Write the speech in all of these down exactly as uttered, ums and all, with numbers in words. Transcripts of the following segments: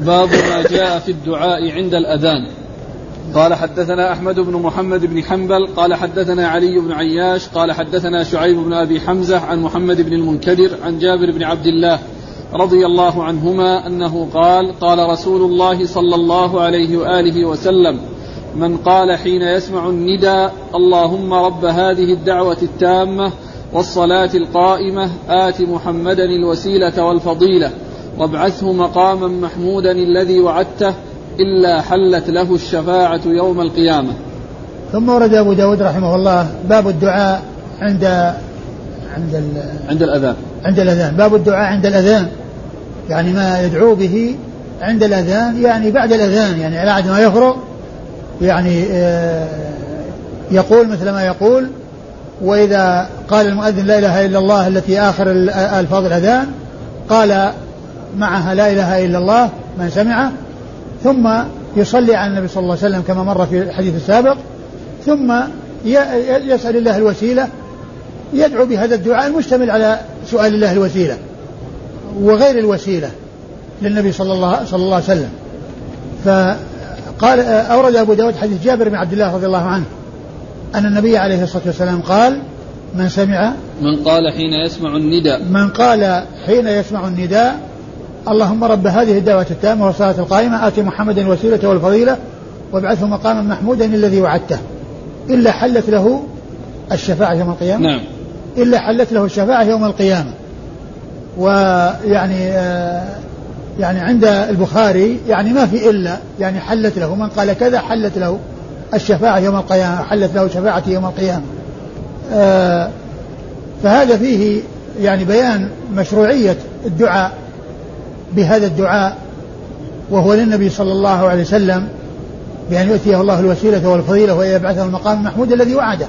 باب ما جاء في الدعاء عند الأذان. قال حدثنا أحمد بن محمد بن حنبل قال حدثنا علي بن عياش قال حدثنا شعيب بن أبي حمزة عن محمد بن المنكدر عن جابر بن عبد الله رضي الله عنهما أنه قال قال رسول الله صلى الله عليه وآله وسلم: من قال حين يسمع الندى: اللهم رب هذه الدعوة التامة والصلاة القائمة آت محمدا الوسيلة والفضيلة وابعثه مقاما محمودا الذي وعدته إلا حلت له الشفاعة يوم القيامة. ثم ورد أبو داود رحمه الله باب الدعاء عند عند عند الأذان عند الأذان باب الدعاء عند الأذان، يعني ما يدعو به عند الأذان، يعني بعد الأذان، يعني بعد ما يفرغ، يعني يقول مثل ما يقول: وإذا قال المؤذن لا إله إلا الله التي آخر ألفاظ الأذان قال معها لا إله إلا الله من سمعه، ثم يصلي على النبي صلى الله عليه وسلم كما مر في الحديث السابق، ثم يسأل الله الوسيلة، يدعو بهذا الدعاء المشتمل على سؤال الله الوسيلة وغير الوسيلة للنبي صلى الله, صلى الله عليه وسلم. فقال أورد أبو داود حديث جابر بن عبد الله رضي الله عنه أن النبي عليه الصلاة والسلام قال: من سمع من قال حين يسمع النداء من قال حين يسمع النداء اللهم رب هذه الدعوة التامة والصلاة القائمة آت محمدا الوسيلة والفضيلة وابعثه مقاما محمودا الذي وعدته إلا حلت له الشفاعة يوم القيامة. نعم. إلا حلت له الشفاعة يوم القيامة. ويعني آه يعني عند البخاري يعني ما في إلا، يعني حلت له، من قال كذا حلت له الشفاعة يوم القيامة، حلت له شفاعة يوم القيامة. آه فهذا فيه يعني بيان مشروعية الدعاء بهذا الدعاء، وهو للنبي صلى الله عليه وسلم بأن يؤتيه الله الوسيلة والفضيلة ويبعثه المقام المحمود الذي وعده،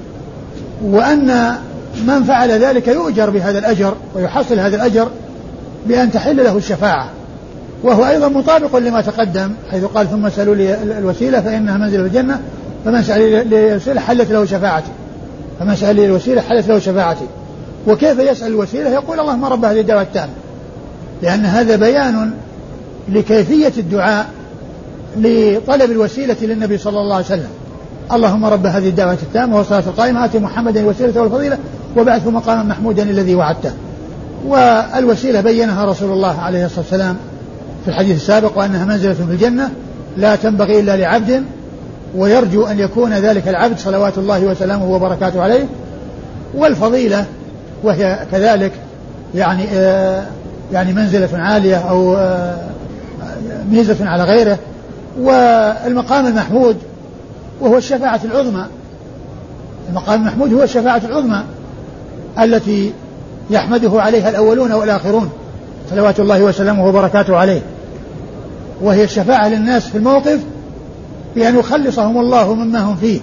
وأن من فعل ذلك يؤجر بهذا الأجر ويحصل هذا الأجر بأن تحل له الشفاعة، وهو أيضا مطابق لما تقدم حيث قال: ثم سألوا لي الوسيلة فإنها منزل في الجنة فمن سأل لي الوسيلة حلت له شفاعتي فمن سأل لي الوسيلة حلت له شفاعتي. وكيف يسأل الوسيلة؟ يقول: اللهم رب هذه الدعوة التامة، لأن هذا بيان لكيفية الدعاء لطلب الوسيلة للنبي صلى الله عليه وسلم: اللهم رب هذه الدعوة التامة والصلاة القائمة آت محمدا الوسيلة والفضيلة وبعثه مقاما محمودا الذي وعدته. والوسيلة بينها رسول الله عليه الصلاة والسلام في الحديث السابق، وأنها منزلة في الجنة لا تنبغي إلا لعبد، ويرجو أن يكون ذلك العبد صلوات الله وسلامه وبركاته عليه. والفضيلة وهي كذلك يعني آه يعني منزلة عالية أو آه ميزة على غيره. والمقام المحمود وهو الشفاعة العظمى، المقام المحمود هو الشفاعة العظمى التي يحمده عليها الأولون والآخرون صلوات الله وسلامه وبركاته عليه، وهي الشفاعة للناس في الموقف بأن يخلصهم الله مما هم فيه.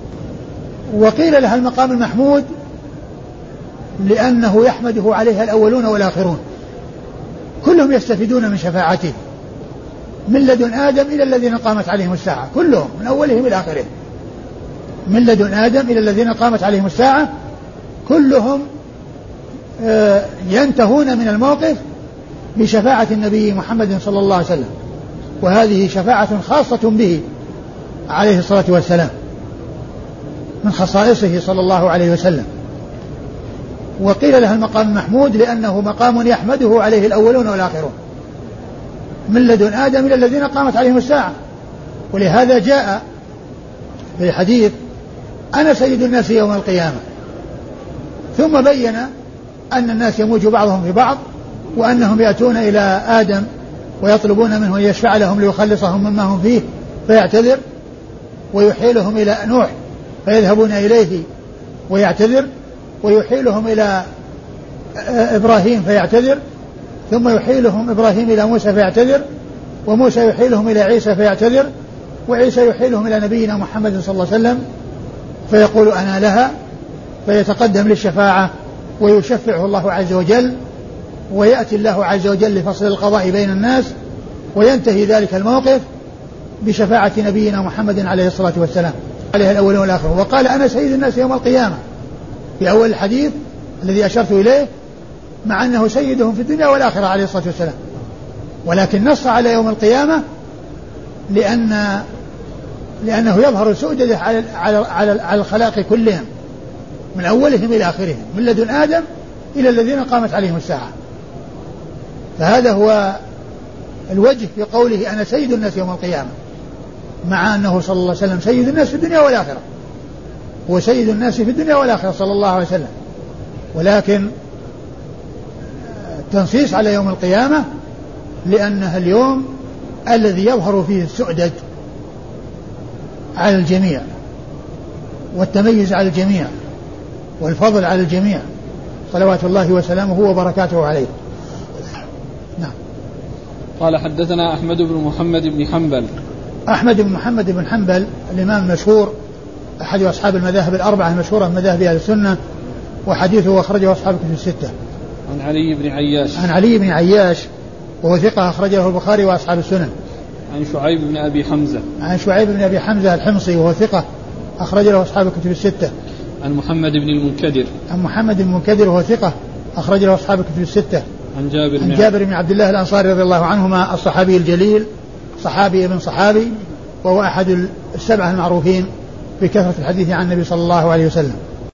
وقيل لها المقام المحمود لأنه يحمده عليها الأولون والآخرون، كلهم يستفيدون من شفاعته من لدن آدم إلى الذين قامت عليهم الساعة، كلهم من أولهم إلى آخرهم، من لدن آدم إلى الذين قامت عليهم الساعة كلهم ينتهون من الموقف بشفاعة النبي محمد صلى الله عليه وسلم، وهذه شفاعة خاصة به عليه الصلاة والسلام من خصائصه صلى الله عليه وسلم. وقيل لها المقام المحمود لأنه مقام يحمده عليه الأولون والآخرون من لدن آدم إلى الذين قامت عليهم الساعة. ولهذا جاء في الحديث: أنا سيد الناس يوم القيامة. ثم بين أن الناس يموج بعضهم في بعض، وأنهم يأتون إلى آدم ويطلبون منه أن يشفع لهم ليخلصهم مما هم فيه فيعتذر، ويحيلهم إلى نوح فيذهبون إليه ويعتذر، ويحيلهم إلى إبراهيم فيعتذر، ثم يحيلهم إبراهيم إلى موسى فيعتذر، وموسى يحيلهم إلى عيسى فيعتذر، وعيسى يحيلهم إلى نبينا محمد صلى الله عليه وسلم فيقول أنا لها، فيتقدم للشفاعة ويشفعه الله عز وجل، ويأتي الله عز وجل لفصل القضاء بين الناس، وينتهي ذلك الموقف بشفاعة نبينا محمد عليه الصلاة والسلام عليه الأولين والآخرين. وقال: أنا سيد الناس يوم القيامة في أول الحديث الذي أشرت إليه، مع أنه سيدهم في الدنيا والآخرة عليه الصلاة والسلام. ولكن نص على يوم القيامة لأن لأنه يظهر السؤدد على على على على الخلائق كلهم من أولهم إلى آخرهم من لدن آدم إلى الذين قامت عليهم الساعة. فهذا هو الوجه في قوله أنا سيد الناس يوم القيامة، مع أنه صلى الله عليه وسلم سيد الناس في الدنيا والآخرة، هو سيد الناس في الدنيا والآخرة صلى الله عليه وسلم، ولكن التنصيص على يوم القيامة لأنها اليوم الذي يظهر فيه السؤدد على الجميع والتميز على الجميع والفضل على الجميع صلوات الله وسلامه وبركاته عليه. نعم. قال حدثنا أحمد بن محمد بن حنبل. أحمد بن محمد بن حنبل الإمام المشهور أحد أصحاب المذاهب الأربعة المشهورة من مذاهب أهل السنة، وحديثه أخرجه أصحاب الكتب الستة. عن علي بن عياش. عن علي بن عياش وهو ثقة أخرجه البخاري وأصحاب السنن. عن شعيب بن أبي حمزة. عن شعيب بن أبي حمزة الحمصي وهو ثقة أخرجه أصحاب الكتب الستة. عن محمد بن المنكدر. عن محمد بن المنكدر وهو ثقة أخرجه أصحاب الكتب الستة. عن جابر عن جابر بن عبد الله الأنصاري رضي الله عنهما الصحابي الجليل، صحابي ابن صحابي، وهو أحد السبعة المعروفين بكثرة الحديث عن النبي صلى الله عليه وسلم.